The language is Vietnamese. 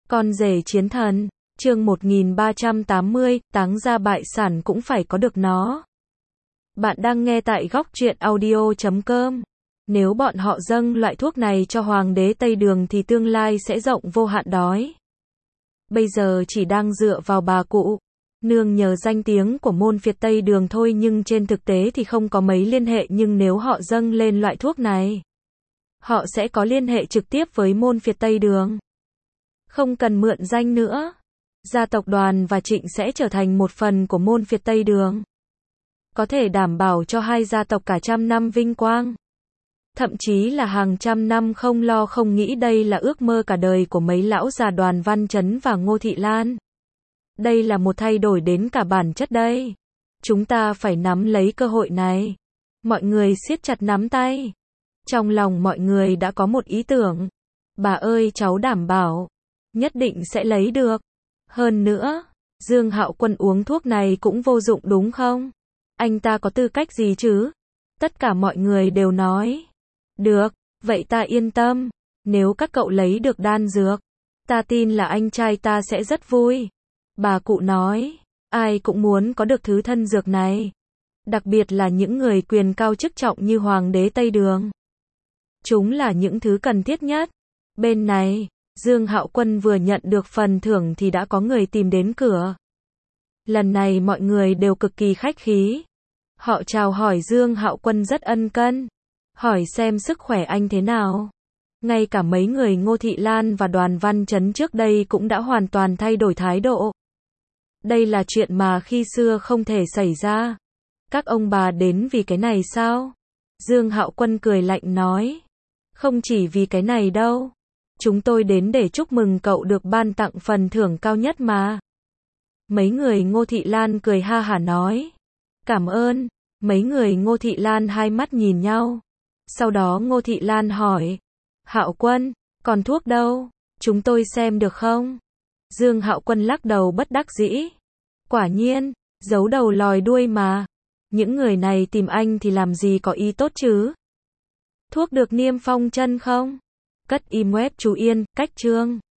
Con rể chiến thần, chương 1380, táng ra bại sản cũng phải có được nó. Bạn đang nghe tại góc truyện audio.com. Nếu bọn họ dâng loại thuốc này cho hoàng đế Tây Đường thì tương lai sẽ rộng vô hạn đói. Bây giờ chỉ đang dựa vào bà cụ, nương nhờ danh tiếng của môn phiệt Tây Đường thôi, nhưng trên thực tế thì không có mấy liên hệ. Nhưng nếu họ dâng lên loại thuốc này, họ sẽ có liên hệ trực tiếp với môn phiệt Tây Đường. Không cần mượn danh nữa. Gia tộc Đoàn và Trịnh sẽ trở thành một phần của môn phiệt Tây Đường. Có thể đảm bảo cho hai gia tộc cả trăm năm vinh quang. Thậm chí là hàng trăm năm không lo không nghĩ. Đây là ước mơ cả đời của mấy lão già Đoàn Văn Chấn và Ngô Thị Lan. Đây là một thay đổi đến cả bản chất đây. Chúng ta phải nắm lấy cơ hội này. Mọi người siết chặt nắm tay. Trong lòng mọi người đã có một ý tưởng. Bà ơi, cháu đảm bảo nhất định sẽ lấy được. Hơn nữa, Dương Hạo Quân uống thuốc này cũng vô dụng đúng không? Anh ta có tư cách gì chứ? Tất cả mọi người đều nói. Được, vậy ta yên tâm. Nếu các cậu lấy được đan dược, ta tin là anh trai ta sẽ rất vui. Bà cụ nói, ai cũng muốn có được thứ thân dược này. Đặc biệt là những người quyền cao chức trọng như Hoàng đế Tây Đường. Chúng là những thứ cần thiết nhất. Bên này, Dương Hạo Quân vừa nhận được phần thưởng thì đã có người tìm đến cửa. Lần này mọi người đều cực kỳ khách khí. Họ chào hỏi Dương Hạo Quân rất ân cần, hỏi xem sức khỏe anh thế nào. Ngay cả mấy người Ngô Thị Lan và Đoàn Văn Chấn trước đây cũng đã hoàn toàn thay đổi thái độ. Đây là chuyện mà khi xưa không thể xảy ra. Các ông bà đến vì cái này sao? Dương Hạo Quân cười lạnh nói. Không chỉ vì cái này đâu. Chúng tôi đến để chúc mừng cậu được ban tặng phần thưởng cao nhất mà. Mấy người Ngô Thị Lan cười ha hả nói. Cảm ơn. Mấy người Ngô Thị Lan hai mắt nhìn nhau. Sau đó Ngô Thị Lan hỏi. Hạo Quân, còn thuốc đâu? Chúng tôi xem được không? Dương Hạo Quân lắc đầu bất đắc dĩ. Quả nhiên, giấu đầu lòi đuôi mà. Những người này tìm anh thì làm gì có ý tốt chứ? Thuốc được niêm phong chân không? Cất im web chú Yên, cách chương.